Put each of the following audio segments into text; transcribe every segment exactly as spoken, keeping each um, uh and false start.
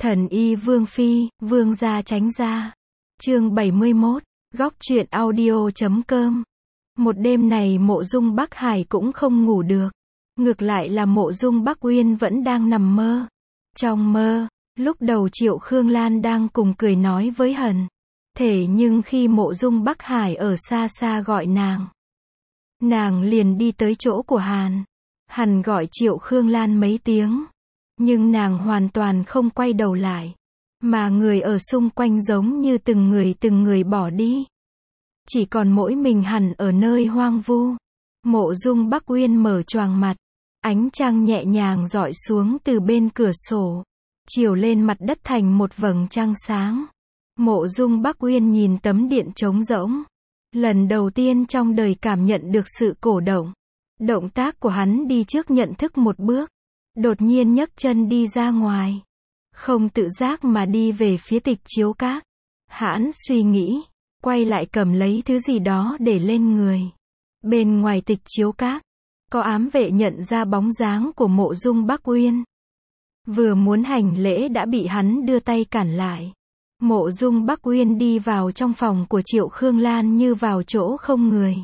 Thần y Vương Phi, Vương gia tránh ra. Chương bảy mươi mốt, góc truyện audio chấm com. Một đêm này Mộ Dung Bắc Hải cũng không ngủ được. Ngược lại là Mộ Dung Bắc Uyên vẫn đang nằm mơ. Trong mơ, lúc đầu Triệu Khương Lan đang cùng cười nói với Hần. Thế nhưng khi Mộ Dung Bắc Hải ở xa xa gọi nàng, nàng liền đi tới chỗ của Hàn. Hàn gọi Triệu Khương Lan mấy tiếng, nhưng nàng hoàn toàn không quay đầu lại, mà người ở xung quanh giống như từng người từng người bỏ đi. Chỉ còn mỗi mình Hàn ở nơi hoang vu. Mộ Dung Bắc Uyên mở choàng mặt, ánh trăng nhẹ nhàng rọi xuống từ bên cửa sổ, chiếu lên mặt đất thành một vầng trăng sáng. Mộ Dung Bắc Uyên nhìn tấm điện trống rỗng, lần đầu tiên trong đời cảm nhận được sự cổ động. Động tác của hắn đi trước nhận thức một bước, đột nhiên nhấc chân đi ra ngoài, không tự giác mà đi về phía Tịch Chiếu Các. Hắn suy nghĩ, quay lại cầm lấy thứ gì đó để lên người. Bên ngoài Tịch Chiếu Các, có ám vệ nhận ra bóng dáng của Mộ Dung Bắc Uyên, vừa muốn hành lễ đã bị hắn đưa tay cản lại. Mộ Dung Bắc Uyên đi vào trong phòng của Triệu Khương Lan như vào chỗ không người.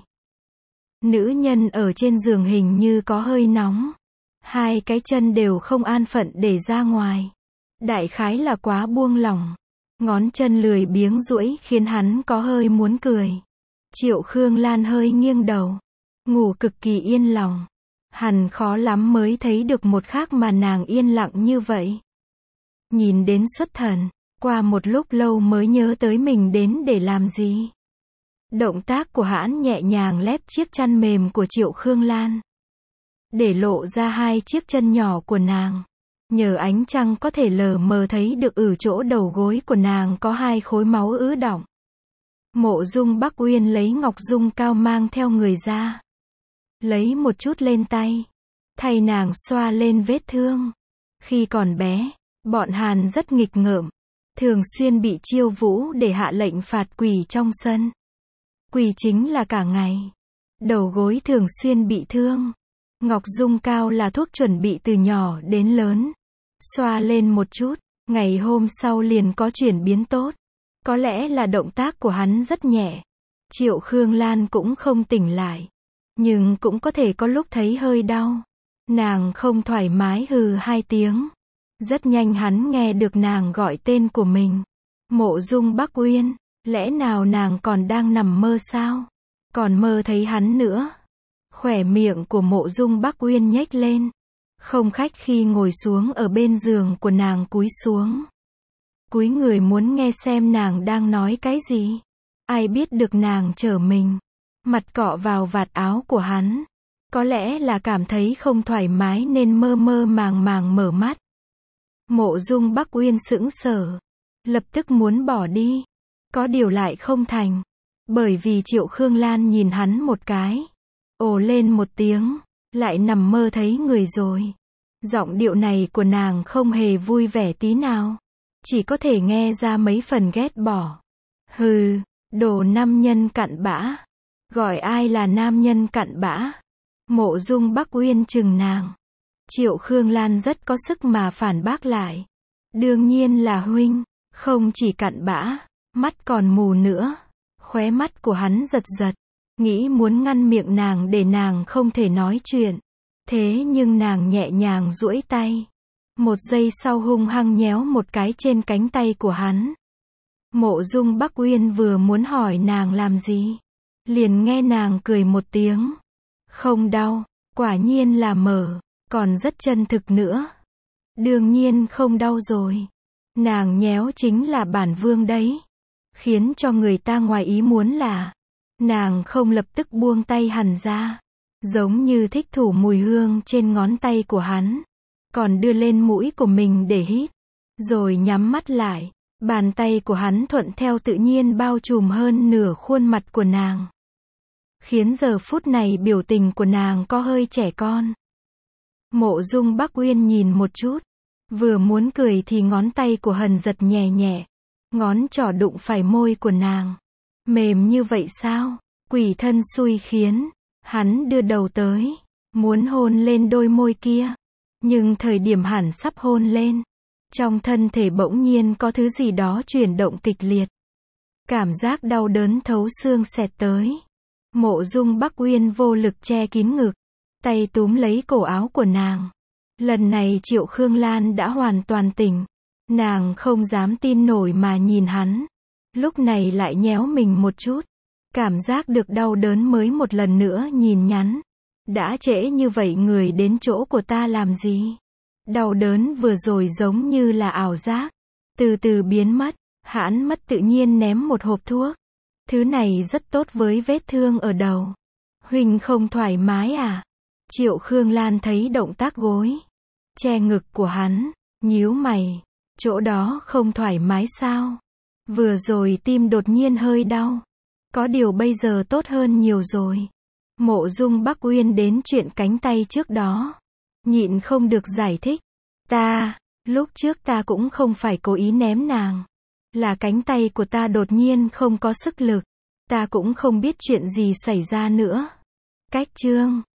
Nữ nhân ở trên giường hình như có hơi nóng, hai cái chân đều không an phận để ra ngoài, đại khái là quá buông lỏng, ngón chân lười biếng duỗi khiến hắn có hơi muốn cười. Triệu Khương Lan hơi nghiêng đầu, ngủ cực kỳ yên lòng. Hẳn khó lắm mới thấy được một khác mà nàng yên lặng như vậy. Nhìn đến xuất thần, qua một lúc lâu mới nhớ tới mình đến để làm gì. Động tác của hắn nhẹ nhàng lép chiếc chăn mềm của Triệu Khương Lan, để lộ ra hai chiếc chân nhỏ của nàng. Nhờ ánh trăng có thể lờ mờ thấy được ở chỗ đầu gối của nàng có hai khối máu ứ đọng. Mộ Dung Bắc Uyên lấy ngọc dung cao mang theo người ra, lấy một chút lên tay, thay nàng xoa lên vết thương. Khi còn bé, bọn Hàn rất nghịch ngợm, thường xuyên bị chiêu vũ để hạ lệnh phạt quỳ trong sân. Quỳ chính là cả ngày, đầu gối thường xuyên bị thương. Ngọc dung cao là thuốc chuẩn bị từ nhỏ đến lớn, xoa lên một chút, ngày hôm sau liền có chuyển biến tốt. Có lẽ là động tác của hắn rất nhẹ, Triệu Khương Lan cũng không tỉnh lại, nhưng cũng có thể có lúc thấy hơi đau. Nàng không thoải mái hừ hai tiếng. Rất nhanh hắn nghe được nàng gọi tên của mình. Mộ Dung Bắc Uyên, lẽ nào nàng còn đang nằm mơ sao? Còn mơ thấy hắn nữa. Khóe miệng của Mộ Dung Bắc Uyên nhếch lên, không khách khi ngồi xuống ở bên giường của nàng, cúi xuống. Cúi người muốn nghe xem nàng đang nói cái gì. Ai biết được nàng trở mình, mặt cọ vào vạt áo của hắn. Có lẽ là cảm thấy không thoải mái nên mơ mơ màng màng mở mắt. Mộ Dung Bắc Uyên sững sờ, lập tức muốn bỏ đi, có điều lại không thành, bởi vì Triệu Khương Lan nhìn hắn một cái, ồ lên một tiếng, lại nằm mơ thấy người rồi. Giọng điệu này của nàng không hề vui vẻ tí nào, chỉ có thể nghe ra mấy phần ghét bỏ. Hừ, đồ nam nhân cặn bã. Gọi ai là nam nhân cặn bã? Mộ Dung Bắc Uyên chừng nàng. Triệu Khương Lan rất có sức mà phản bác lại. Đương nhiên là huynh, không chỉ cặn bã, mắt còn mù nữa. Khóe mắt của hắn giật giật, nghĩ muốn ngăn miệng nàng để nàng không thể nói chuyện. Thế nhưng nàng nhẹ nhàng duỗi tay, một giây sau hung hăng nhéo một cái trên cánh tay của hắn. Mộ Dung Bắc Uyên vừa muốn hỏi nàng làm gì, liền nghe nàng cười một tiếng. Không đau, quả nhiên là mở, còn rất chân thực nữa. Đương nhiên không đau rồi. Nàng nhéo chính là bản vương đấy. Khiến cho người ta ngoài ý muốn là, nàng không lập tức buông tay hẳn ra, giống như thích thủ mùi hương trên ngón tay của hắn, còn đưa lên mũi của mình để hít, rồi nhắm mắt lại. Bàn tay của hắn thuận theo tự nhiên bao trùm hơn nửa khuôn mặt của nàng, khiến giờ phút này biểu tình của nàng có hơi trẻ con. Mộ Dung Bắc Uyên nhìn một chút, vừa muốn cười thì ngón tay của Hần giật nhẹ nhẹ, ngón trỏ đụng phải môi của nàng. Mềm như vậy sao? Quỷ thân xui khiến. Hắn đưa đầu tới, muốn hôn lên đôi môi kia, nhưng thời điểm hắn sắp hôn lên, Trong thân thể bỗng nhiên có thứ gì đó chuyển động kịch liệt. Cảm giác đau đớn thấu xương xẹt tới. Mộ Dung Bắc Uyên vô lực che kín ngực, tay túm lấy cổ áo của nàng. Lần này Triệu Khương Lan đã hoàn toàn tỉnh. Nàng không dám tin nổi mà nhìn hắn. Lúc này lại nhéo mình một chút. Cảm giác được đau đớn mới một lần nữa nhìn nhắn. Đã trễ như vậy người đến chỗ của ta làm gì? Đau đớn vừa rồi giống như là ảo giác. Từ từ biến mất, hắn mất tự nhiên ném một hộp thuốc. Thứ này rất tốt với vết thương ở đầu. Huynh không thoải mái à? Triệu Khương Lan thấy động tác gối che ngực của hắn, nhíu mày. Chỗ đó không thoải mái sao? Vừa rồi tim đột nhiên hơi đau. Có điều bây giờ tốt hơn nhiều rồi. Mộ Dung Bắc Uyên đến chuyện cánh tay trước đó. Nhịn không được giải thích. Ta, lúc trước ta cũng không phải cố ý ném nàng. Là cánh tay của ta đột nhiên không có sức lực. Ta cũng không biết chuyện gì xảy ra nữa. Cách chương